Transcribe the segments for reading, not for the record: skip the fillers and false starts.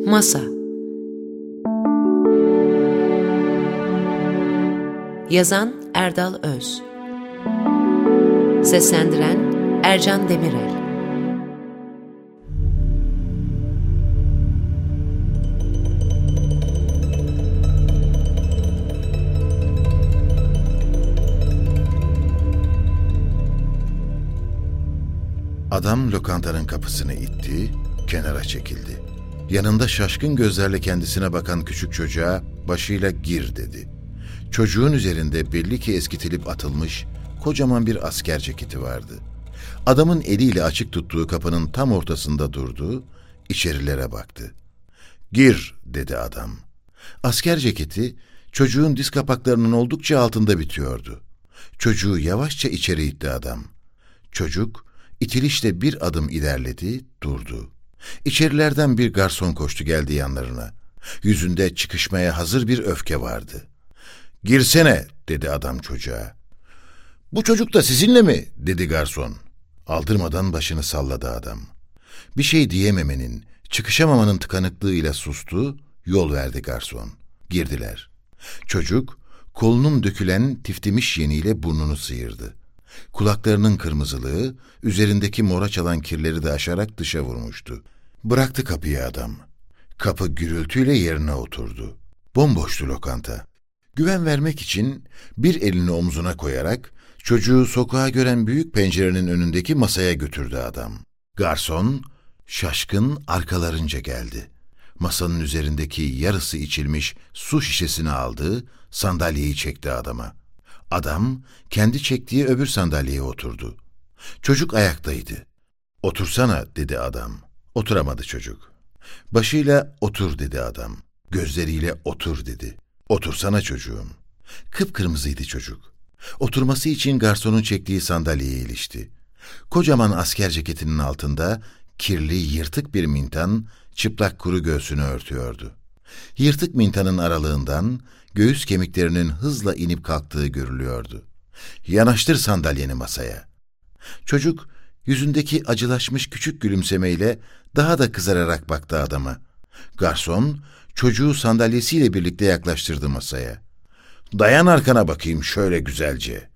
Masa. Yazan Erdal Öz. Seslendiren Ercan Demirel. Adam lokantanın kapısını itti, kenara çekildi. Yanında şaşkın gözlerle kendisine bakan küçük çocuğa başıyla "Gir" dedi. Çocuğun üzerinde belli ki eskitilip atılmış kocaman bir asker ceketi vardı. Adamın eliyle açık tuttuğu kapının tam ortasında durdu, içerilere baktı. "Gir" dedi adam. Asker ceketi çocuğun diz kapaklarının oldukça altında bitiyordu. Çocuğu yavaşça içeri itti adam. Çocuk İtilişle bir adım ilerledi, durdu. İçerilerden bir garson koştu geldi yanlarına. Yüzünde çıkışmaya hazır bir öfke vardı. "Girsene" dedi adam çocuğa. "Bu çocuk da sizinle mi?" dedi garson. Aldırmadan başını salladı adam. Bir şey diyememenin, çıkışamamanın tıkanıklığıyla sustu, yol verdi garson. Girdiler. Çocuk kolunun dökülen tiftimiş yeniyle burnunu sıyırdı. Kulaklarının kırmızılığı, üzerindeki mora çalan kirleri de aşarak dışa vurmuştu. Bıraktı kapıyı adam. Kapı gürültüyle yerine oturdu. Bomboştu lokanta. Güven vermek için bir elini omzuna koyarak çocuğu sokağa gören büyük pencerenin önündeki masaya götürdü adam. Garson, şaşkın arkalarınca geldi. Masanın üzerindeki yarısı içilmiş su şişesini aldı, sandalyeyi çekti adama. Adam kendi çektiği öbür sandalyeye oturdu. Çocuk ayaktaydı. "Otursana" dedi adam. Oturamadı çocuk. Başıyla "Otur" dedi adam. Gözleriyle "Otur" dedi. "Otursana çocuğum." Kıpkırmızıydı çocuk. Oturması için garsonun çektiği sandalyeye ilişti. Kocaman asker ceketinin altında kirli, yırtık bir mintan çıplak kuru göğsünü örtüyordu. Yırtık mintanın aralığından göğüs kemiklerinin hızla inip kalktığı görülüyordu. "Yanaştır sandalyeni masaya." Çocuk yüzündeki acılaşmış küçük gülümsemeyle daha da kızararak baktı adama. Garson çocuğu sandalyesiyle birlikte yaklaştırdı masaya. "Dayan arkana bakayım şöyle güzelce."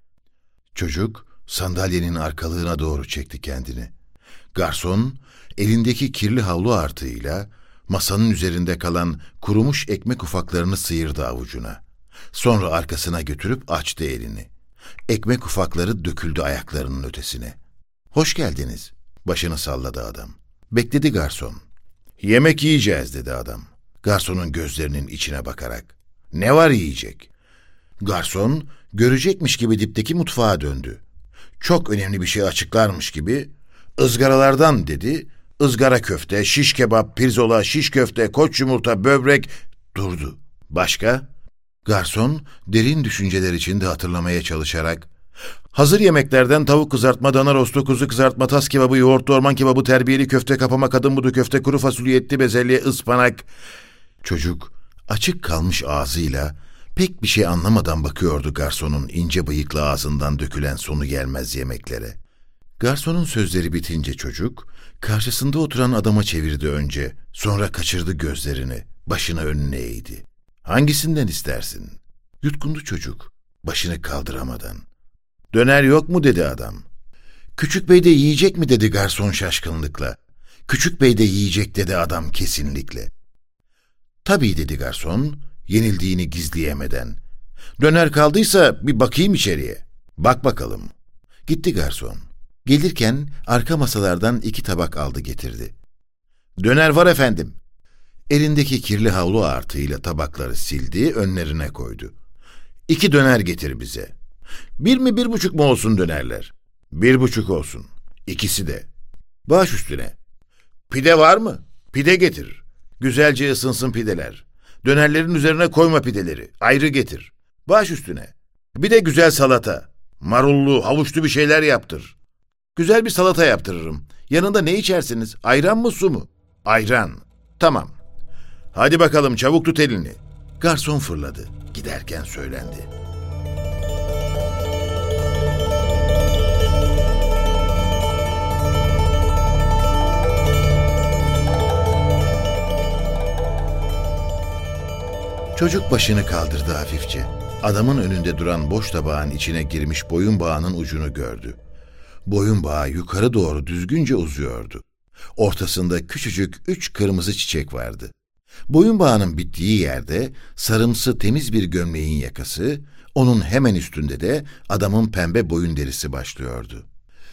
Çocuk sandalyenin arkalığına doğru çekti kendini. Garson elindeki kirli havlu artığıyla masanın üzerinde kalan kurumuş ekmek ufaklarını sıyırdı avucuna. Sonra arkasına götürüp açtı elini. Ekmek ufakları döküldü ayaklarının ötesine. "Hoş geldiniz." Başını salladı adam. Bekledi garson. "Yemek yiyeceğiz" dedi adam. Garsonun gözlerinin içine bakarak. "Ne var yiyecek?" Garson görecekmiş gibi dipteki mutfağa döndü. Çok önemli bir şey açıklarmış gibi "Izgaralardan" dedi. "Izgara köfte, şiş kebap, pirzola, şiş köfte, koç yumurta, böbrek..." Durdu. "Başka?" Garson derin düşünceler içinde hatırlamaya çalışarak "Hazır yemeklerden tavuk kızartma, dana rostu, kuzu kızartma, tas kebabı, yoğurtlu orman kebabı, terbiyeli köfte, kapama, kadın budu köfte, kuru fasulye, etli bezelye, ıspanak..." Çocuk açık kalmış ağzıyla pek bir şey anlamadan bakıyordu garsonun ince bıyıklı ağzından dökülen sonu gelmez yemeklere. Garsonun sözleri bitince çocuk karşısında oturan adama çevirdi önce, sonra kaçırdı gözlerini, başını önüne eğdi. "Hangisinden istersin?" Yutkundu çocuk, başını kaldıramadan. "Döner yok mu?" dedi adam. "Küçük bey de yiyecek mi?" dedi garson şaşkınlıkla. "Küçük bey de yiyecek" dedi adam kesinlikle. "Tabii" dedi garson, yenildiğini gizleyemeden. "Döner kaldıysa bir bakayım içeriye." "Bak bakalım." Gitti garson. Gelirken arka masalardan 2 tabak aldı getirdi. "Döner var efendim." Elindeki kirli havlu artığıyla tabakları sildi, önlerine koydu. "2 döner getir bize." "1 mi 1,5 mu olsun dönerler?" "1,5 olsun." "İkisi de." "Baş üstüne." "Pide var mı?" "Pide getir. Güzelce ısınsın pideler. Dönerlerin üzerine koyma pideleri. Ayrı getir." "Baş üstüne." "Bir de güzel salata. Marullu, havuçlu bir şeyler yaptır." "Güzel bir salata yaptırırım. Yanında ne içersiniz? Ayran mı, su mu?" "Ayran." "Tamam." "Hadi bakalım çabuk tut elini." Garson fırladı. Giderken söylendi. Çocuk başını kaldırdı hafifçe. Adamın önünde duran boş tabağın içine girmiş boyun bağının ucunu gördü. Boyun bağı yukarı doğru düzgünce uzuyordu. Ortasında küçücük 3 kırmızı çiçek vardı. Boyun bağının bittiği yerde sarımsı temiz bir gömleğin yakası, onun hemen üstünde de adamın pembe boyun derisi başlıyordu.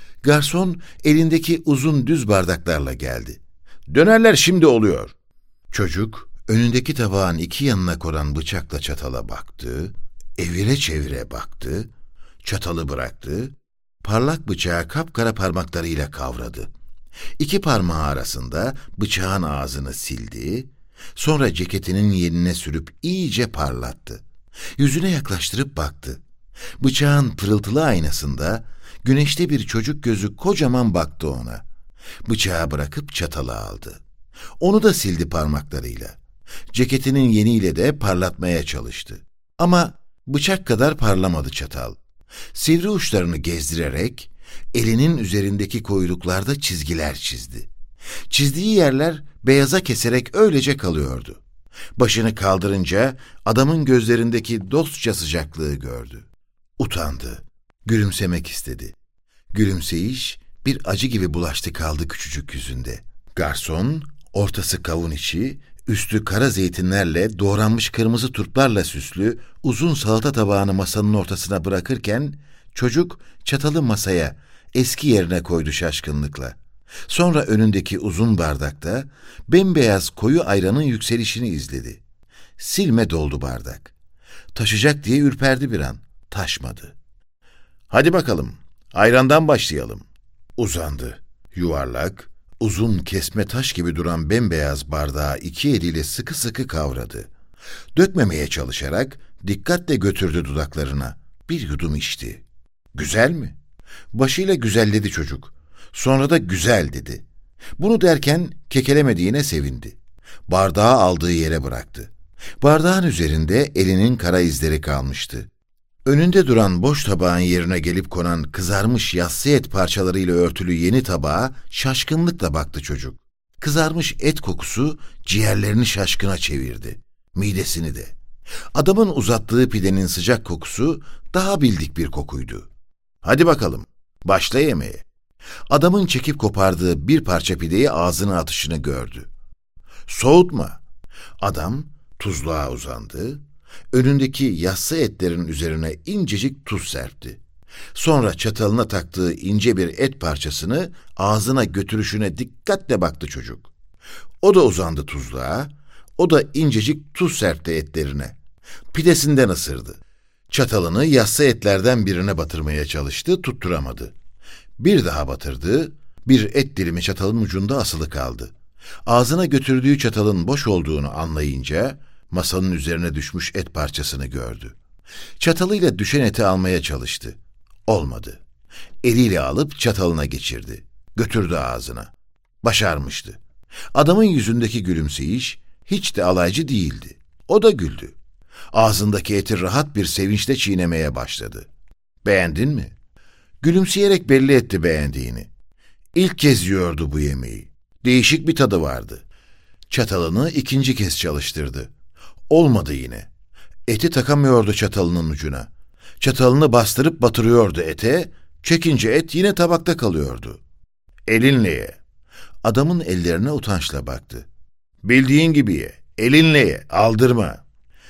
Garson elindeki uzun düz bardaklarla geldi. "Dönerler şimdi oluyor." Çocuk önündeki tabağın iki yanına konan bıçakla çatala baktı, evire çevire baktı, çatalı bıraktı, parlak bıçağı kapkara parmaklarıyla kavradı. İki parmağı arasında bıçağın ağzını sildi, sonra ceketinin yenine sürüp iyice parlattı. Yüzüne yaklaştırıp baktı. Bıçağın pırıltılı aynasında güneşte bir çocuk gözü kocaman baktı ona. Bıçağı bırakıp çatalı aldı. Onu da sildi parmaklarıyla. Ceketinin yeniyle de parlatmaya çalıştı. Ama bıçak kadar parlamadı çatal. Sivri uçlarını gezdirerek elinin üzerindeki koyuluklarda çizgiler çizdi. Çizdiği yerler beyaza keserek öylece kalıyordu. Başını kaldırınca adamın gözlerindeki dostça sıcaklığı gördü. Utandı. Gülümsemek istedi. Gülümseyiş bir acı gibi bulaştı kaldı küçücük yüzünde. Garson, ortası kavun içi, üstü kara zeytinlerle doğranmış kırmızı turplarla süslü uzun salata tabağını masanın ortasına bırakırken çocuk çatalı masaya, eski yerine koydu şaşkınlıkla. Sonra önündeki uzun bardakta bembeyaz koyu ayranın yükselişini izledi. Silme doldu bardak. Taşacak diye ürperdi bir an. Taşmadı. "Hadi bakalım, ayrandan başlayalım." Uzandı. Yuvarlak, uzun kesme taş gibi duran bembeyaz bardağı iki eliyle sıkı sıkı kavradı. Dökmemeye çalışarak dikkatle götürdü dudaklarına. Bir yudum içti. "Güzel mi?" Başıyla güzelledi çocuk. Sonra da "güzel" dedi. Bunu derken kekelemediğine sevindi. Bardağı aldığı yere bıraktı. Bardağın üzerinde elinin kara izleri kalmıştı. Önünde duran boş tabağın yerine gelip konan kızarmış yassı et parçalarıyla örtülü yeni tabağa şaşkınlıkla baktı çocuk. Kızarmış et kokusu ciğerlerini şaşkına çevirdi. Midesini de. Adamın uzattığı pidenin sıcak kokusu daha bildik bir kokuydu. "Hadi bakalım, başla yemeğe." Adamın çekip kopardığı bir parça pideyi ağzına atışını gördü. "Soğutma." Adam tuzluğa uzandı. Önündeki yassı etlerin üzerine incecik tuz serpti. Sonra çatalına taktığı ince bir et parçasını ağzına götürüşüne dikkatle baktı çocuk. O da uzandı tuzluğa, o da incecik tuz serpti etlerine. Pidesinden ısırdı. Çatalını yassı etlerden birine batırmaya çalıştı, tutturamadı. Bir daha batırdı, bir et dilimi çatalın ucunda asılı kaldı. Ağzına götürdüğü çatalın boş olduğunu anlayınca masanın üzerine düşmüş et parçasını gördü. Çatalıyla düşen eti almaya çalıştı. Olmadı. Eliyle alıp çatalına geçirdi. Götürdü ağzına. Başarmıştı. Adamın yüzündeki gülümseyiş hiç de alaycı değildi. O da güldü. Ağzındaki eti rahat bir sevinçle çiğnemeye başladı. "Beğendin mi?" Gülümseyerek belli etti beğendiğini. İlk kez yiyordu bu yemeği. Değişik bir tadı vardı. Çatalını ikinci kez çalıştırdı. Olmadı yine. Eti takamıyordu çatalının ucuna. Çatalını bastırıp batırıyordu ete, çekince et yine tabakta kalıyordu. "Elinle ye." Adamın ellerine utançla baktı. "Bildiğin gibi ye, elinle ye, aldırma."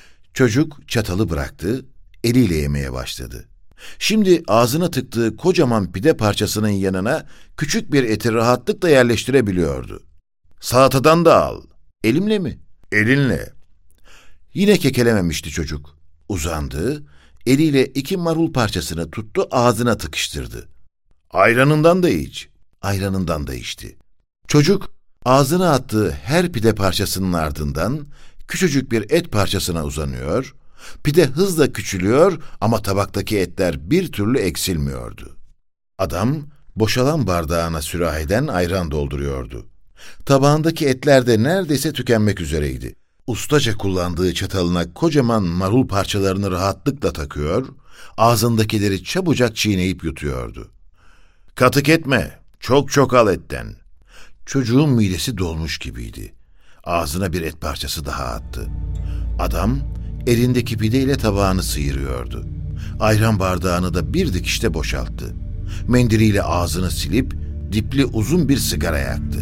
Çocuk çatalı bıraktı, eliyle yemeye başladı. Şimdi ağzına tıktığı kocaman pide parçasının yanına küçük bir eti rahatlıkla yerleştirebiliyordu. "Salatadan da al." "Elimle mi?" "Elinle." Yine kekelememişti çocuk. Uzandı, eliyle iki marul parçasını tuttu, ağzına tıkıştırdı. "Ayranından da iç." Ayranından da içti. Çocuk ağzına attığı her pide parçasının ardından küçücük bir et parçasına uzanıyor, pide hızla küçülüyor ama tabaktaki etler bir türlü eksilmiyordu. Adam boşalan bardağına sürahiden ayran dolduruyordu. Tabağındaki etler de neredeyse tükenmek üzereydi. Ustaca kullandığı çatalına kocaman marul parçalarını rahatlıkla takıyor, ağzındakileri çabucak çiğneyip yutuyordu. "Katık etme, çok çok al etten." Çocuğun midesi dolmuş gibiydi. Ağzına bir et parçası daha attı. Adam Elindeki pideyle tabağını sıyırıyordu. Ayran bardağını da bir dikişte boşalttı. Mendiliyle ağzını silip dipli uzun bir sigara yaktı.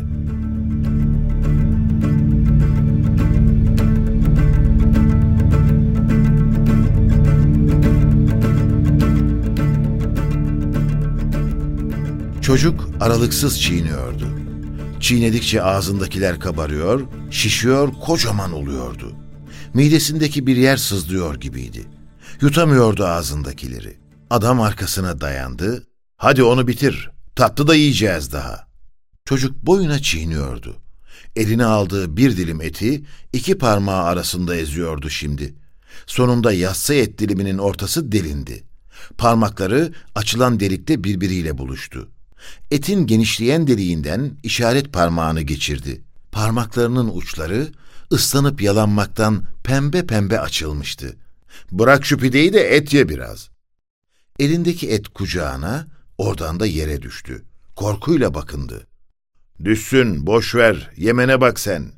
Çocuk aralıksız çiğniyordu. Çiğnedikçe ağzındakiler kabarıyor, şişiyor, kocaman oluyordu. Midesindeki bir yer sızlıyor gibiydi. Yutamıyordu ağzındakileri. Adam arkasına dayandı. "Hadi onu bitir, tatlı da yiyeceğiz daha." Çocuk boyuna çiğniyordu. Eline aldığı bir dilim eti 2 parmağı arasında eziyordu şimdi. Sonunda yassı et diliminin ortası delindi. Parmakları açılan delikte birbiriyle buluştu. Etin genişleyen deliğinden işaret parmağını geçirdi. Parmaklarının uçları ıslanıp yalanmaktan pembe pembe açılmıştı. "Bırak şu pideyi de et ye biraz." Elindeki et kucağına, oradan da yere düştü. Korkuyla bakındı. "Düşsün, boş ver, yemene bak sen."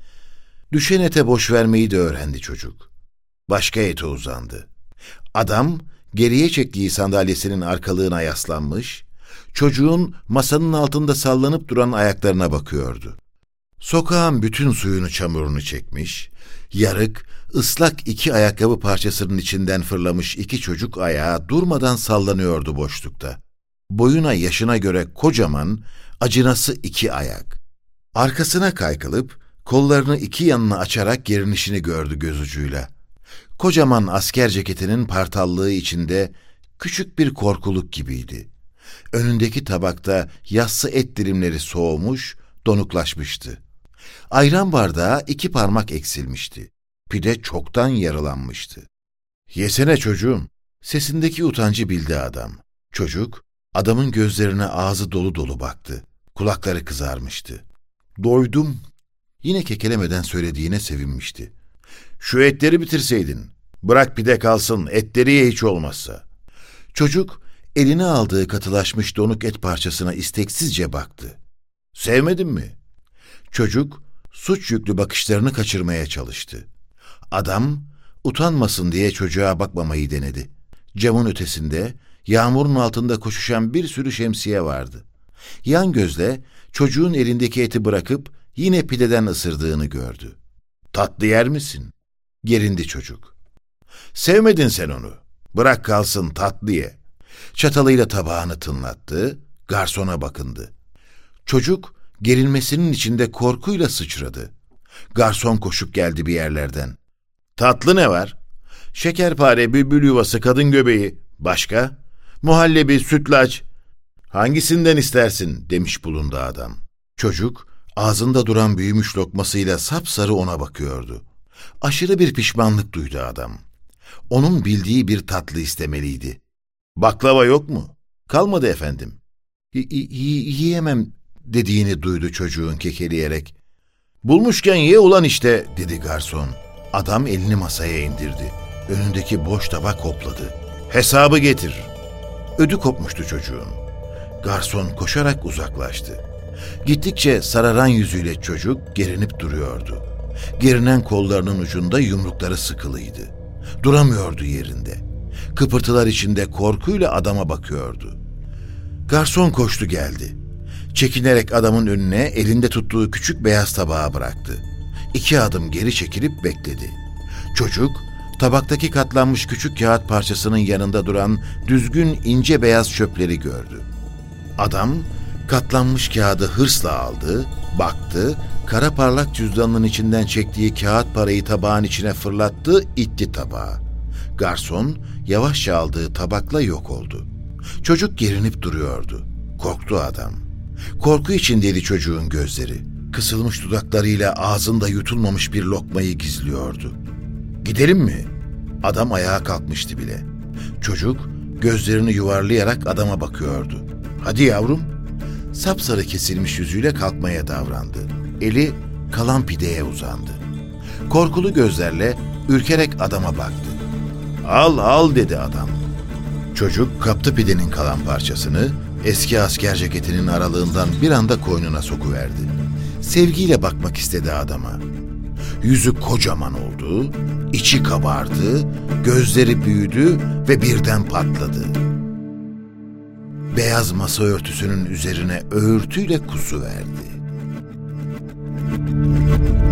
Düşen ete boş vermeyi de öğrendi çocuk. Başka ete uzandı. Adam geriye çektiği sandalyesinin arkalığına yaslanmış, çocuğun masanın altında sallanıp duran ayaklarına bakıyordu. Sokağın bütün suyunu, çamurunu çekmiş, yarık, ıslak 2 ayakkabı parçasının içinden fırlamış 2 çocuk ayağı durmadan sallanıyordu boşlukta. Boyuna yaşına göre kocaman, acınası 2 ayak. Arkasına kaykılıp, kollarını 2 yanına açarak gerinişini gördü göz ucuyla. Kocaman asker ceketinin partallığı içinde küçük bir korkuluk gibiydi. Önündeki tabakta yassı et dilimleri soğumuş, donuklaşmıştı. Ayran bardağı 2 parmak eksilmişti. Pide çoktan yarılanmıştı. "Yesene çocuğum." Sesindeki utancı bildi adam. Çocuk, adamın gözlerine ağzı dolu dolu baktı. Kulakları kızarmıştı. "Doydum." Yine kekelemeden söylediğine sevinmişti. "Şu etleri bitirseydin. Bırak pide kalsın, etleri ye hiç olmazsa." Çocuk, eline aldığı katılaşmış donuk et parçasına isteksizce baktı. "Sevmedin mi?" Çocuk, suç yüklü bakışlarını kaçırmaya çalıştı. Adam, utanmasın diye çocuğa bakmamayı denedi. Camın ötesinde, yağmurun altında koşuşan bir sürü şemsiye vardı. Yan gözle çocuğun elindeki eti bırakıp yine pideden ısırdığını gördü. "Tatlı yer misin?" Gerindi çocuk. "Sevmedin sen onu. Bırak kalsın, tatlı ye." Çatalıyla tabağını tınlattı, garsona bakındı. Çocuk gerilmesinin içinde korkuyla sıçradı. Garson koşup geldi bir yerlerden. "Tatlı ne var?" "Şekerpare, bülbül yuvası, kadın göbeği. Başka?" "Muhallebi, sütlaç." "Hangisinden istersin?" demiş bulundu adam. Çocuk ağzında duran büyümüş lokmasıyla sapsarı ona bakıyordu. Aşırı bir pişmanlık duydu adam. Onun bildiği bir tatlı istemeliydi. "Baklava yok mu?" "Kalmadı efendim." Yiyemem dediğini duydu çocuğun kekeleyerek. "Bulmuşken ye ulan işte," dedi garson. Adam elini masaya indirdi. Önündeki boş tabak hopladı. "Hesabı getir." Ödü kopmuştu çocuğun. Garson koşarak uzaklaştı. Gittikçe sararan yüzüyle çocuk gerinip duruyordu. Gerinen kollarının ucunda yumrukları sıkılıydı. Duramıyordu yerinde. Kıpırtılar içinde korkuyla adama bakıyordu. Garson koştu geldi. Çekinerek adamın önüne elinde tuttuğu küçük beyaz tabağı bıraktı. 2 adım geri çekilip bekledi. Çocuk, tabaktaki katlanmış küçük kağıt parçasının yanında duran düzgün ince beyaz çöpleri gördü. Adam, katlanmış kağıdı hırsla aldı, baktı, kara parlak cüzdanının içinden çektiği kağıt parayı tabağın içine fırlattı, itti tabağı. Garson, yavaşça aldığı tabakla yok oldu. Çocuk gerinip duruyordu. Korktu adam. Korku içindeydi çocuğun gözleri. Kısılmış dudaklarıyla ağzında yutulmamış bir lokmayı gizliyordu. "Gidelim mi?" Adam ayağa kalkmıştı bile. Çocuk gözlerini yuvarlayarak adama bakıyordu. "Hadi yavrum." Sapsarı kesilmiş yüzüyle kalkmaya davrandı. Eli kalan pideye uzandı. Korkulu gözlerle ürkerek adama baktı. "Al al," dedi adam. Çocuk kaptı pidenin kalan parçasını, eski asker ceketinin aralığından bir anda koynuna sokuverdi. Sevgiyle bakmak istedi adama. Yüzü kocaman oldu, içi kabardı, gözleri büyüdü ve birden patladı. Beyaz masa örtüsünün üzerine öğürtüyle kusuverdi.